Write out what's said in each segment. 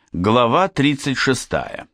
Глава 36.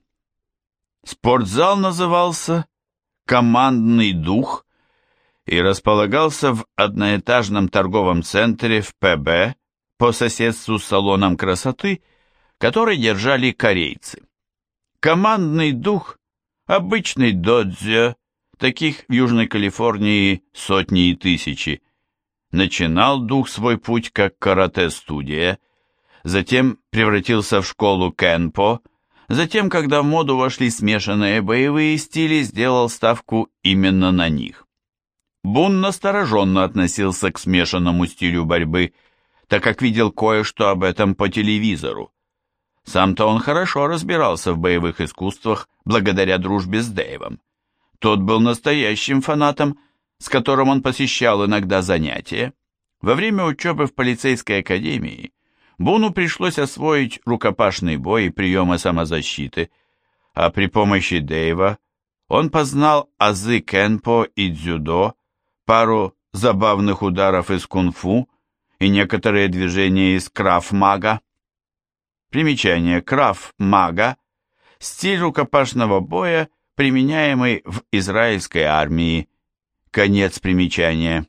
Спортзал назывался «Командный дух» и располагался в одноэтажном торговом центре в ПБ по соседству с салоном красоты, который держали корейцы. «Командный дух» – обычный додзё, таких в Южной Калифорнии сотни и тысячи. Начинал дух свой путь как карате-студия, затем превратился в школу кенпо, затем, когда в моду вошли смешанные боевые стили, сделал ставку именно на них. Бун настороженно относился к смешанному стилю борьбы, так как видел кое-что об этом по телевизору. Сам-то он хорошо разбирался в боевых искусствах благодаря дружбе с Дэйвом. Тот был настоящим фанатом, с которым он посещал иногда занятия. Во время учебы в полицейской академии Буну пришлось освоить рукопашный бой и приемы самозащиты, а при помощи Дэйва он познал азы кенпо и дзюдо, пару забавных ударов из кунг-фу и некоторые движения из краф-мага. Примечание: краф-мага – стиль рукопашного боя, применяемый в израильской армии. Конец примечания.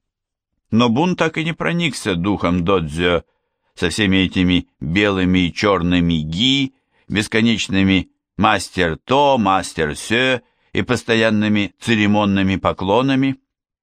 Но Бун так и не проникся духом додзё, со всеми этими белыми и черными ги, бесконечными мастер-то, мастер-сё и постоянными церемонными поклонами.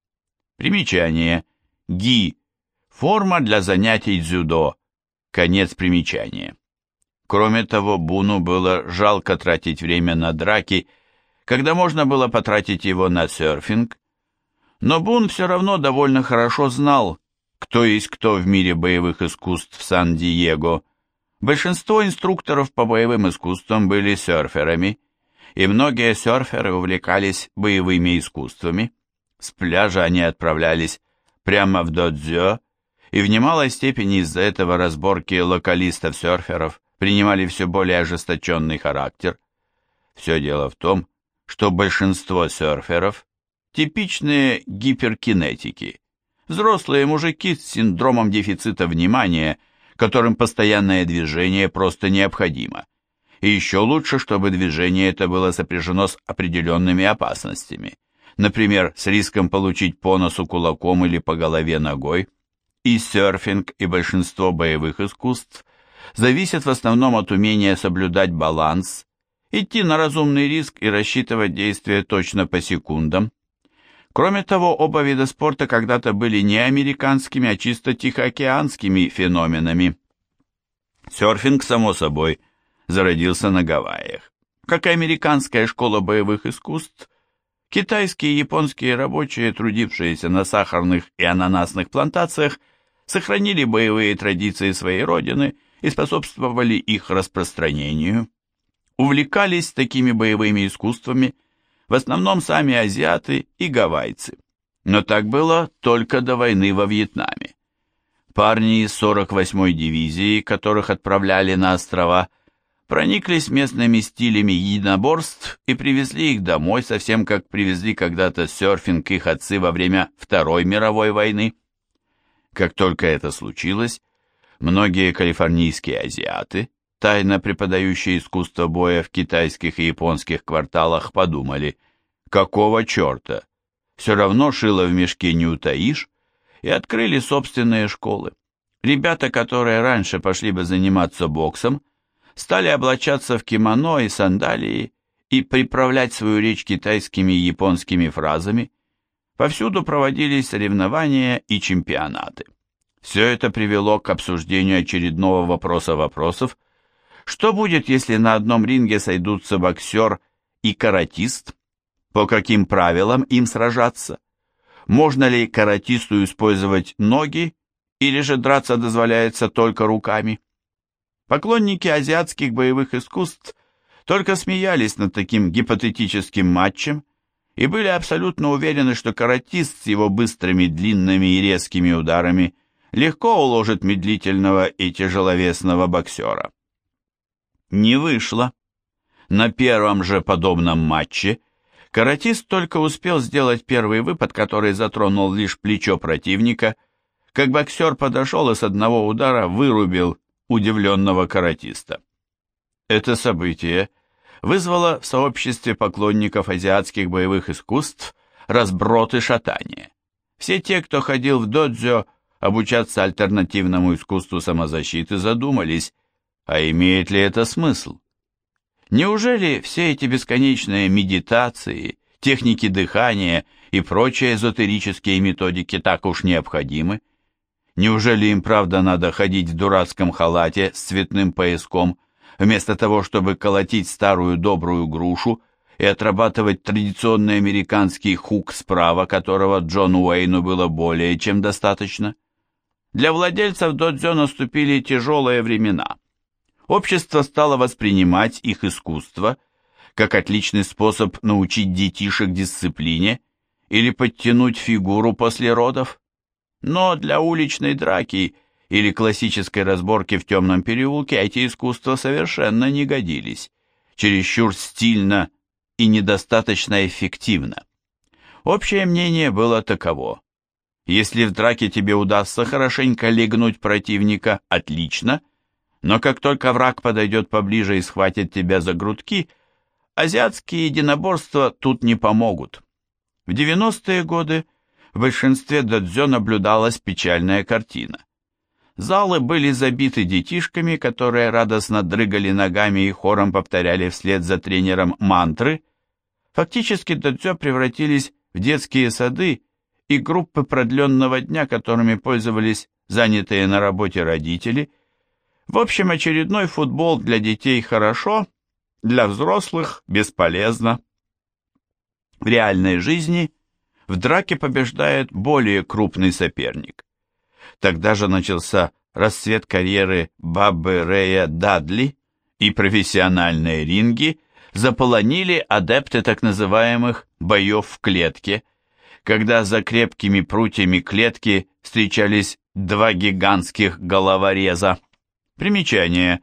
Примечание. Ги – форма для занятий дзюдо. Конец примечания. Кроме того, Буну было жалко тратить время на драки, когда можно было потратить его на серфинг, но Бун все равно довольно хорошо знал, кто есть кто в мире боевых искусств Сан-Диего. Большинство инструкторов по боевым искусствам были серферами, и многие серферы увлекались боевыми искусствами. С пляжа они отправлялись прямо в додзё, и в немалой степени из-за этого разборки локалистов-серферов принимали все более ожесточенный характер. Все дело в том, что большинство серферов – типичные гиперкинетики, взрослые мужики с синдромом дефицита внимания, которым постоянное движение просто необходимо. И еще лучше, чтобы движение это было сопряжено с определенными опасностями, например, с риском получить по носу кулаком или по голове ногой. И серфинг, и большинство боевых искусств зависят в основном от умения соблюдать баланс, идти на разумный риск и рассчитывать действия точно по секундам. Кроме того, оба вида спорта когда-то были не американскими, а чисто тихоокеанскими феноменами. Серфинг, само собой, зародился на Гавайях. Как и американская школа боевых искусств, китайские и японские рабочие, трудившиеся на сахарных и ананасных плантациях, сохранили боевые традиции своей родины и способствовали их распространению. Увлекались такими боевыми искусствами в основном сами азиаты и гавайцы. Но так было только до войны во Вьетнаме. Парни из 48-й дивизии, которых отправляли на острова, прониклись местными стилями единоборств и привезли их домой, совсем как привезли когда-то серфинг их отцы во время Второй мировой войны. Как только это случилось, многие калифорнийские азиаты, тайно преподающие искусство боя в китайских и японских кварталах, подумали: какого черта, все равно шило в мешке не утаишь, и открыли собственные школы. Ребята, которые раньше пошли бы заниматься боксом, стали облачаться в кимоно и сандалии и приправлять свою речь китайскими и японскими фразами. Повсюду проводились соревнования и чемпионаты. Все это привело к обсуждению очередного вопроса вопросов: что будет, если на одном ринге сойдутся боксер и каратист? По каким правилам им сражаться? Можно ли каратисту использовать ноги, или же драться дозволяется только руками? Поклонники азиатских боевых искусств только смеялись над таким гипотетическим матчем и были абсолютно уверены, что каратист с его быстрыми, длинными и резкими ударами легко уложит медлительного и тяжеловесного боксера. Не вышло. На первом же подобном матче каратист только успел сделать первый выпад, который затронул лишь плечо противника, как боксер подошел и с одного удара вырубил удивленного каратиста. Это событие вызвало в сообществе поклонников азиатских боевых искусств разброд и шатание. Все те, кто ходил в додзё обучаться альтернативному искусству самозащиты, задумались, а имеет ли это смысл? Неужели все эти бесконечные медитации, техники дыхания и прочие эзотерические методики так уж необходимы? Неужели им правда надо ходить в дурацком халате с цветным пояском, вместо того, чтобы колотить старую добрую грушу и отрабатывать традиционный американский хук справа, которого Джону Уэйну было более чем достаточно? Для владельцев додзё наступили тяжелые времена. Общество стало воспринимать их искусство как отличный способ научить детишек дисциплине или подтянуть фигуру после родов. Но для уличной драки или классической разборки в темном переулке эти искусства совершенно не годились, чересчур стильно и недостаточно эффективно. Общее мнение было таково: если в драке тебе удастся хорошенько легнуть противника, отлично, но как только враг подойдет поближе и схватит тебя за грудки, азиатские единоборства тут не помогут. В 90-е годы в большинстве додзё наблюдалась печальная картина. Залы были забиты детишками, которые радостно дрыгали ногами и хором повторяли вслед за тренером мантры. Фактически додзё превратились в детские сады и группы продленного дня, которыми пользовались занятые на работе родители. В общем, очередной футбол для детей хорошо, для взрослых бесполезно. В реальной жизни в драке побеждает более крупный соперник. Тогда же начался расцвет карьеры Баббы Рэя Дадли, и профессиональные ринги заполонили адепты так называемых «боев в клетке», когда за крепкими прутьями клетки встречались два гигантских головореза. Примечание.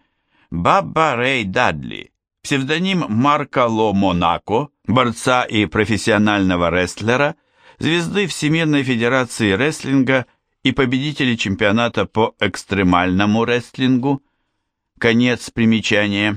Бабба Рэй Дадли, псевдоним Марко Ло Монако, борца и профессионального рестлера, звезды Всемирной Федерации Рестлинга и победители чемпионата по экстремальному рестлингу. Конец примечания.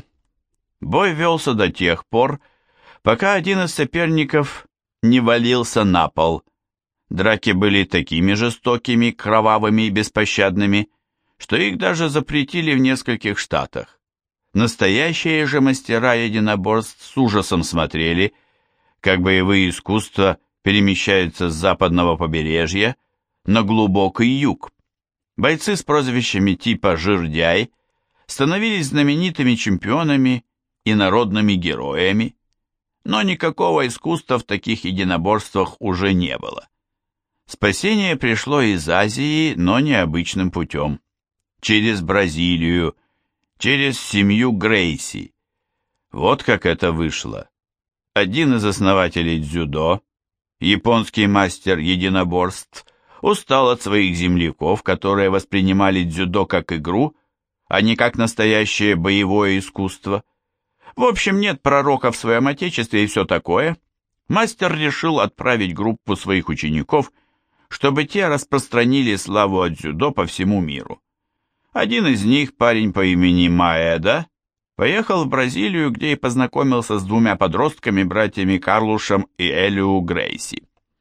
Бой велся до тех пор, пока один из соперников не валился на пол. Драки были такими жестокими, кровавыми и беспощадными, что их даже запретили в нескольких штатах. Настоящие же мастера единоборств с ужасом смотрели, как боевые искусства перемещаются с западного побережья на глубокий юг. Бойцы с прозвищами типа «Жирдяй» становились знаменитыми чемпионами и народными героями, но никакого искусства в таких единоборствах уже не было. Спасение пришло из Азии, но необычным путем. Через Бразилию, через семью Грейси. Вот как это вышло. Один из основателей дзюдо, японский мастер единоборств, устал от своих земляков, которые воспринимали дзюдо как игру, а не как настоящее боевое искусство. В общем, нет пророка в своем отечестве и все такое. Мастер решил отправить группу своих учеников, чтобы те распространили славу о дзюдо по всему миру. Один из них, парень по имени Маэда, поехал в Бразилию, где и познакомился с двумя подростками, братьями Карлушем и Элиу Грейси.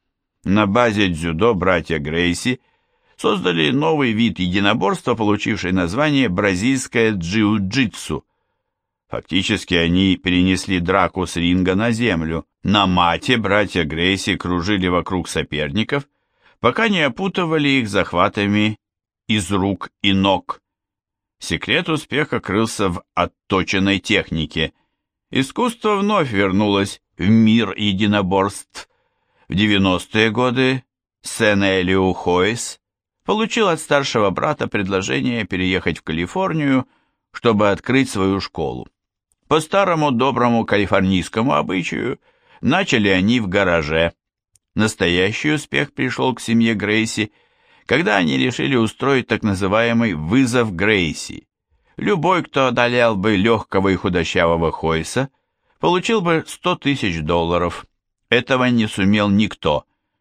На базе дзюдо братья Грейси создали новый вид единоборства, получивший название бразильское джиу-джитсу. Фактически они перенесли драку с ринга на землю. На мате братья Грейси кружили вокруг соперников, пока не опутывали их захватами из рук и ног. Секрет успеха крылся в отточенной технике. Искусство вновь вернулось в мир единоборств. В 90-е годы Сен Элиу Хойс получил от старшего брата предложение переехать в Калифорнию, чтобы открыть свою школу. По старому доброму калифорнийскому обычаю начали они в гараже. Настоящий успех пришел к семье Грейси, когда они решили устроить так называемый «вызов Грейси». Любой, кто одолел бы легкого и худощавого Хойса, получил бы $100 000. Этого не сумел никто.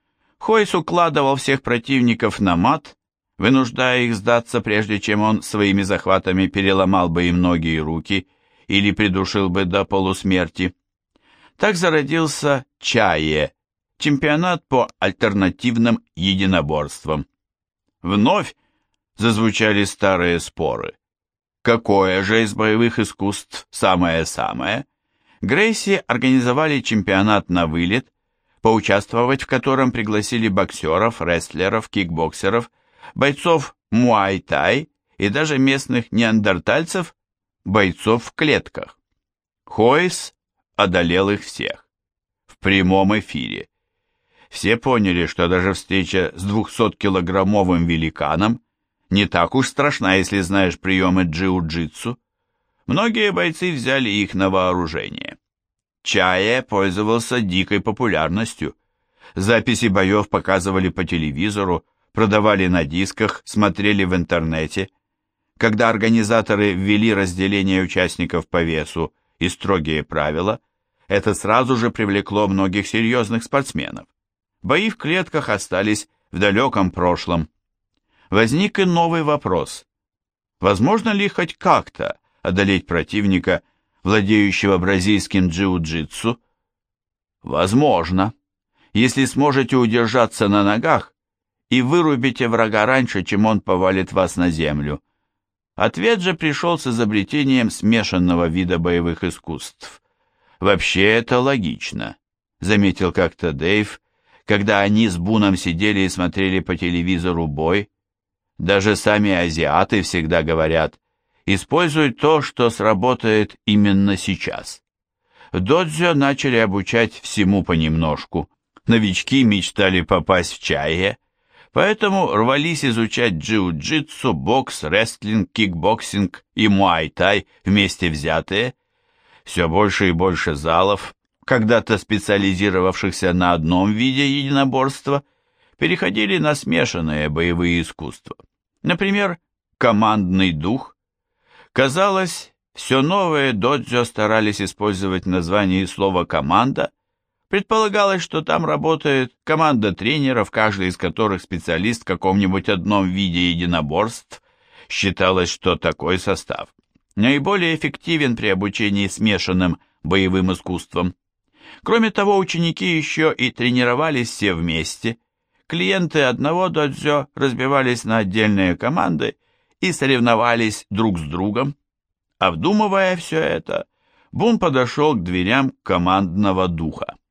Хойс укладывал всех противников на мат, вынуждая их сдаться, прежде чем он своими захватами переломал бы им ноги и руки или придушил бы до полусмерти. Так зародился Чае, чемпионат по альтернативным единоборствам. Вновь зазвучали старые споры. Какое же из боевых искусств самое-самое? Грейси организовали чемпионат на вылет, поучаствовать в котором пригласили боксеров, рестлеров, кикбоксеров, бойцов муай-тай и даже местных неандертальцев, бойцов в клетках. Хойс одолел их всех. В прямом эфире. Все поняли, что даже встреча с 200-килограммовым великаном не так уж страшна, если знаешь приемы джиу-джитсу. Многие бойцы взяли их на вооружение. Чае пользовался дикой популярностью. Записи боев показывали по телевизору, продавали на дисках, смотрели в интернете. Когда организаторы ввели разделение участников по весу и строгие правила, это сразу же привлекло многих серьезных спортсменов. Бои в клетках остались в далеком прошлом. Возник и новый вопрос. Возможно ли хоть как-то одолеть противника, владеющего бразильским джиу-джитсу? Возможно, если сможете удержаться на ногах и вырубите врага раньше, чем он повалит вас на землю. Ответ же пришел с изобретением смешанного вида боевых искусств. Вообще это логично, заметил как-то Дэйв, когда они с Буном сидели и смотрели по телевизору бой. Даже сами азиаты всегда говорят: используй то, что сработает именно сейчас. В додзё начали обучать всему понемножку. Новички мечтали попасть в Чае, поэтому рвались изучать джиу-джитсу, бокс, рестлинг, кикбоксинг и муай-тай вместе взятые. Все больше и больше залов, когда-то специализировавшихся на одном виде единоборства, переходили на смешанные боевые искусства. Например, командный дух. Казалось, все новые додзё старались использовать в названии слова «команда». Предполагалось, что там работает команда тренеров, каждый из которых специалист в каком-нибудь одном виде единоборств. Считалось, что такой состав наиболее эффективен при обучении смешанным боевым искусствам. Кроме того, ученики еще и тренировались все вместе. Клиенты одного додзё разбивались на отдельные команды и соревновались друг с другом. Обдумывая все это, Бун подошел к дверям командного духа.